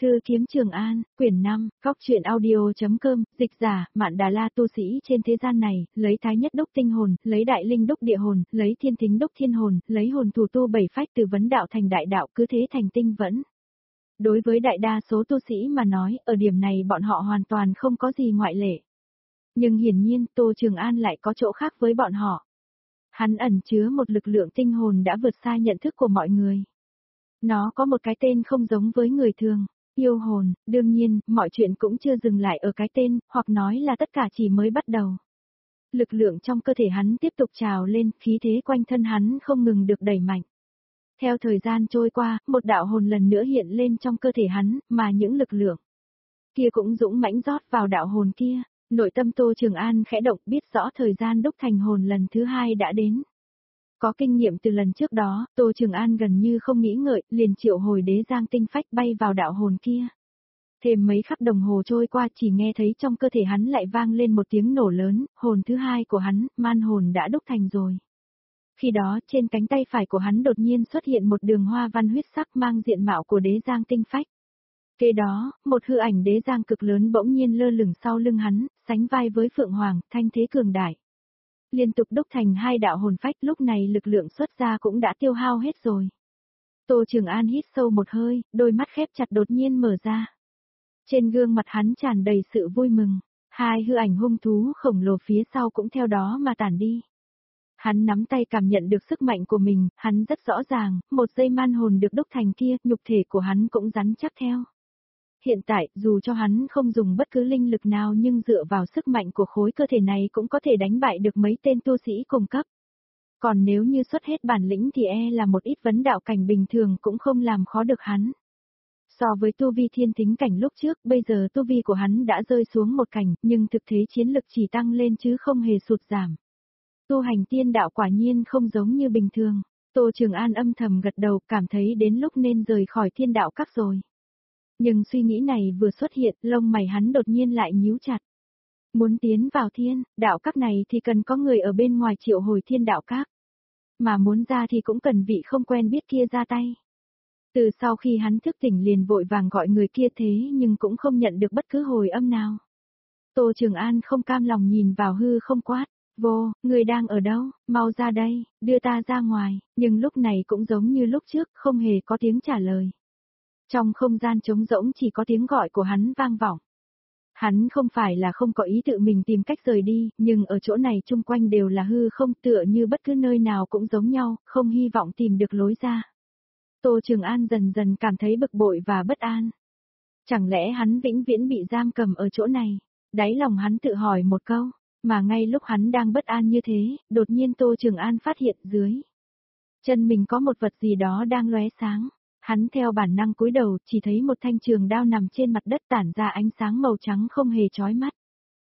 Thư kiếm Trường An, quyển 5, góc truyện audio.com, dịch giả, Mạn Đà La tu sĩ trên thế gian này, lấy thái nhất đúc tinh hồn, lấy đại linh đúc địa hồn, lấy thiên thính đúc thiên hồn, lấy hồn thủ tu bảy phách từ vấn đạo thành đại đạo, cứ thế thành tinh vẫn. Đối với đại đa số tu sĩ mà nói, ở điểm này bọn họ hoàn toàn không có gì ngoại lệ. Nhưng hiển nhiên Tô Trường An lại có chỗ khác với bọn họ. Hắn ẩn chứa một lực lượng tinh hồn đã vượt xa nhận thức của mọi người. Nó có một cái tên không giống với người thường, yêu hồn. Đương nhiên, mọi chuyện cũng chưa dừng lại ở cái tên, hoặc nói là tất cả chỉ mới bắt đầu. Lực lượng trong cơ thể hắn tiếp tục trào lên, khí thế quanh thân hắn không ngừng được đẩy mạnh. Theo thời gian trôi qua, một đạo hồn lần nữa hiện lên trong cơ thể hắn, mà những lực lượng kia cũng dũng mãnh rót vào đạo hồn kia. Nội tâm Tô Trường An khẽ động, biết rõ thời gian đúc thành hồn lần thứ hai đã đến. Có kinh nghiệm từ lần trước đó, Tô Trường An gần như không nghĩ ngợi, liền triệu hồi đế giang tinh phách bay vào đạo hồn kia. Thêm mấy khắc đồng hồ trôi qua, chỉ nghe thấy trong cơ thể hắn lại vang lên một tiếng nổ lớn, hồn thứ hai của hắn, man hồn đã đúc thành rồi. Khi đó, trên cánh tay phải của hắn đột nhiên xuất hiện một đường hoa văn huyết sắc mang diện mạo của đế giang tinh phách. Kế đó, một hư ảnh đế giang cực lớn bỗng nhiên lơ lửng sau lưng hắn, sánh vai với Phượng Hoàng, thanh thế cường đại. Liên tục đúc thành hai đạo hồn phách, lúc này lực lượng xuất ra cũng đã tiêu hao hết rồi. Tô Trường An hít sâu một hơi, đôi mắt khép chặt đột nhiên mở ra. Trên gương mặt hắn tràn đầy sự vui mừng, hai hư ảnh hung thú khổng lồ phía sau cũng theo đó mà tản đi. Hắn nắm tay cảm nhận được sức mạnh của mình, hắn rất rõ ràng, một giây man hồn được đúc thành kia, nhục thể của hắn cũng rắn chắc theo. Hiện tại, dù cho hắn không dùng bất cứ linh lực nào nhưng dựa vào sức mạnh của khối cơ thể này cũng có thể đánh bại được mấy tên tu sĩ cùng cấp. Còn nếu như xuất hết bản lĩnh thì là một ít vấn đạo cảnh bình thường cũng không làm khó được hắn. So với tu vi thiên thính cảnh lúc trước, bây giờ tu vi của hắn đã rơi xuống một cảnh, nhưng thực thế chiến lực chỉ tăng lên chứ không hề sụt giảm. Tu hành tiên đạo quả nhiên không giống như bình thường. Tô Trường An âm thầm gật đầu, cảm thấy đến lúc nên rời khỏi thiên đạo các rồi. Nhưng suy nghĩ này vừa xuất hiện, lông mày hắn đột nhiên lại nhíu chặt. Muốn tiến vào thiên đạo các này thì cần có người ở bên ngoài triệu hồi thiên đạo các. Mà muốn ra thì cũng cần vị không quen biết kia ra tay. Từ sau khi hắn thức tỉnh liền vội vàng gọi người kia thế nhưng cũng không nhận được bất cứ hồi âm nào. Tô Trường An không cam lòng nhìn vào hư không quát. Vô, người đang ở đâu, mau ra đây, đưa ta ra ngoài, nhưng lúc này cũng giống như lúc trước, không hề có tiếng trả lời. Trong không gian trống rỗng chỉ có tiếng gọi của hắn vang vọng. Hắn không phải là không có ý tự mình tìm cách rời đi, nhưng ở chỗ này chung quanh đều là hư không, tựa như bất cứ nơi nào cũng giống nhau, không hy vọng tìm được lối ra. Tô Trường An dần dần cảm thấy bực bội và bất an. Chẳng lẽ hắn vĩnh viễn bị giam cầm ở chỗ này? Đáy lòng hắn tự hỏi một câu, mà ngay lúc hắn đang bất an như thế, đột nhiên Tô Trường An phát hiện dưới chân mình có một vật gì đó đang lóe sáng. Hắn theo bản năng cúi đầu, chỉ thấy một thanh trường đao nằm trên mặt đất tản ra ánh sáng màu trắng không hề chói mắt.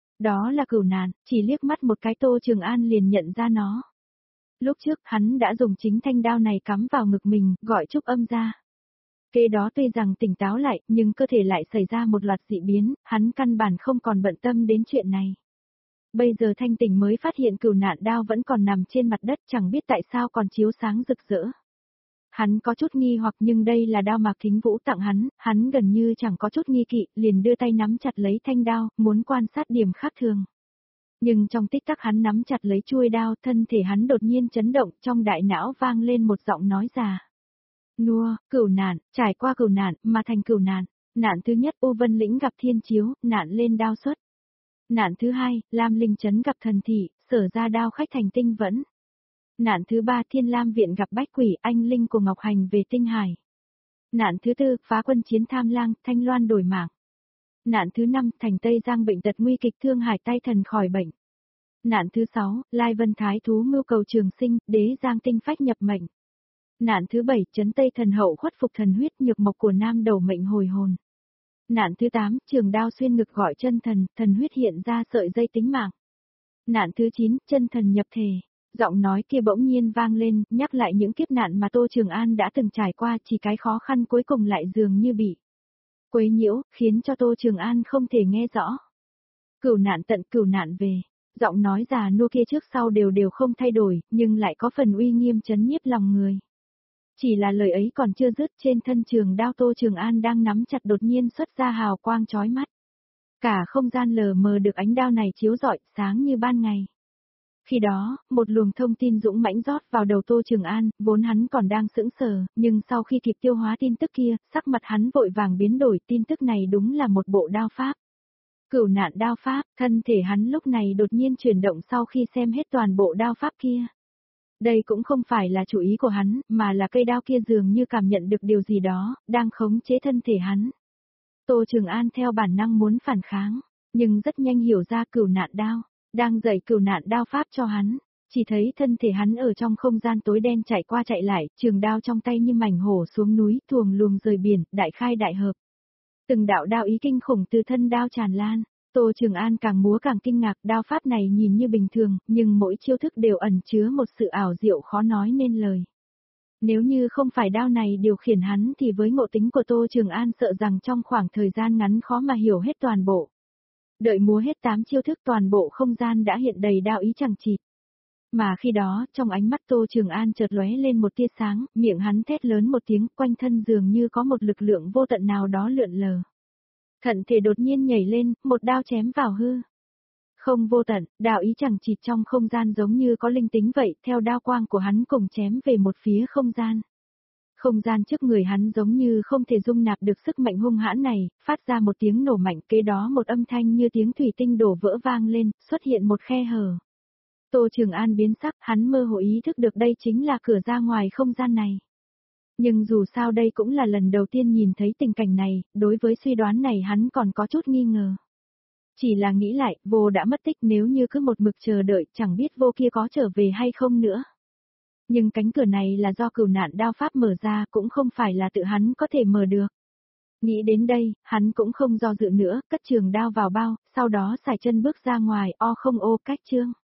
Đó là cửu nạn, chỉ liếc mắt một cái Tô Trường An liền nhận ra nó. Lúc trước hắn đã dùng chính thanh đao này cắm vào ngực mình, gọi trúc âm ra. Kế đó tuy rằng tỉnh táo lại, nhưng cơ thể lại xảy ra một loạt dị biến, hắn căn bản không còn bận tâm đến chuyện này. Bây giờ thanh tỉnh mới phát hiện cửu nạn đao vẫn còn nằm trên mặt đất, chẳng biết tại sao còn chiếu sáng rực rỡ. Hắn có chút nghi hoặc nhưng đây là đao Mạc Thính Vũ tặng hắn gần như chẳng có chút nghi kỵ, liền đưa tay nắm chặt lấy thanh đao, muốn quan sát điểm khác thường. Nhưng trong tích tắc hắn nắm chặt lấy chuôi đao, thân thể hắn đột nhiên chấn động, trong đại não vang lên một giọng nói già. Nua, cửu nạn, trải qua cửu nạn, mà thành cửu nạn. Nạn thứ nhất U Vân Lĩnh gặp thiên chiếu, nạn lên đao xuất. Nạn thứ hai, Lam Linh Trấn gặp thần thị, sở ra đao khách thành tinh vẫn. Nạn thứ ba, Thiên Lam Viện gặp bách quỷ, anh Linh của Ngọc Hành về tinh hải. Nạn thứ tư, phá quân chiến Tham Lang, Thanh Loan đổi mạng. Nạn thứ năm, thành Tây Giang bệnh tật nguy kịch Thương Hải tay thần khỏi bệnh. Nạn thứ sáu, Lai Vân Thái thú mưu cầu trường sinh, đế Giang tinh phách nhập mệnh. Nạn thứ bảy, Trấn Tây thần hậu khuất phục thần huyết nhược mộc của nam đầu mệnh hồi hồn. Nạn thứ 8, trường đao xuyên ngực gọi chân thần, thần huyết hiện ra sợi dây tính mạng. Nạn thứ 9, chân thần nhập thể. Giọng nói kia bỗng nhiên vang lên, nhắc lại những kiếp nạn mà Tô Trường An đã từng trải qua, chỉ cái khó khăn cuối cùng lại dường như bị quấy nhiễu, khiến cho Tô Trường An không thể nghe rõ. Cửu nạn tận cửu nạn về. Giọng nói già nua kia trước sau đều không thay đổi, nhưng lại có phần uy nghiêm chấn nhiếp lòng người. Chỉ là lời ấy còn chưa dứt, trên thân trường đao Tô Trường An đang nắm chặt đột nhiên xuất ra hào quang chói mắt. Cả không gian lờ mờ được ánh đao này chiếu rọi, sáng như ban ngày. Khi đó, một luồng thông tin dũng mãnh rót vào đầu Tô Trường An, vốn hắn còn đang sững sờ, nhưng sau khi kịp tiêu hóa tin tức kia, sắc mặt hắn vội vàng biến đổi, tin tức này đúng là một bộ đao pháp. Cửu nạn đao pháp, thân thể hắn lúc này đột nhiên chuyển động sau khi xem hết toàn bộ đao pháp kia. Đây cũng không phải là chủ ý của hắn, mà là cây đao kia dường như cảm nhận được điều gì đó, đang khống chế thân thể hắn. Tô Trường An theo bản năng muốn phản kháng, nhưng rất nhanh hiểu ra cửu nạn đao, đang dạy cửu nạn đao pháp cho hắn. Chỉ thấy thân thể hắn ở trong không gian tối đen chạy qua chạy lại, trường đao trong tay như mảnh hổ xuống núi, thuồng luồng rời biển, đại khai đại hợp. Từng đạo đao ý kinh khủng từ thân đao tràn lan. Tô Trường An càng múa càng kinh ngạc, đao pháp này nhìn như bình thường, nhưng mỗi chiêu thức đều ẩn chứa một sự ảo diệu khó nói nên lời. Nếu như không phải đao này điều khiển hắn thì với ngộ tính của Tô Trường An sợ rằng trong khoảng thời gian ngắn khó mà hiểu hết toàn bộ. Đợi múa hết 8 chiêu thức toàn bộ không gian đã hiện đầy đao ý chẳng chịt. Mà khi đó, trong ánh mắt Tô Trường An chợt lóe lên một tia sáng, miệng hắn thét lớn một tiếng, quanh thân dường như có một lực lượng vô tận nào đó lượn lờ. Thận thể đột nhiên nhảy lên, một đao chém vào hư. Không vô tận, đạo ý chẳng chịt trong không gian giống như có linh tính vậy, theo đao quang của hắn cùng chém về một phía không gian. Không gian trước người hắn giống như không thể dung nạp được sức mạnh hung hãn này, phát ra một tiếng nổ mạnh, kế đó một âm thanh như tiếng thủy tinh đổ vỡ vang lên, xuất hiện một khe hở. Tô Trường An biến sắc, hắn mơ hồ ý thức được đây chính là cửa ra ngoài không gian này. Nhưng dù sao đây cũng là lần đầu tiên nhìn thấy tình cảnh này, đối với suy đoán này hắn còn có chút nghi ngờ. Chỉ là nghĩ lại, vô đã mất tích, nếu như cứ một mực chờ đợi chẳng biết vô kia có trở về hay không nữa. Nhưng cánh cửa này là do cửu nạn đao pháp mở ra, cũng không phải là tự hắn có thể mở được. Nghĩ đến đây, hắn cũng không do dự nữa, cất trường đao vào bao, sau đó xài chân bước ra ngoài, o không ô cách chương.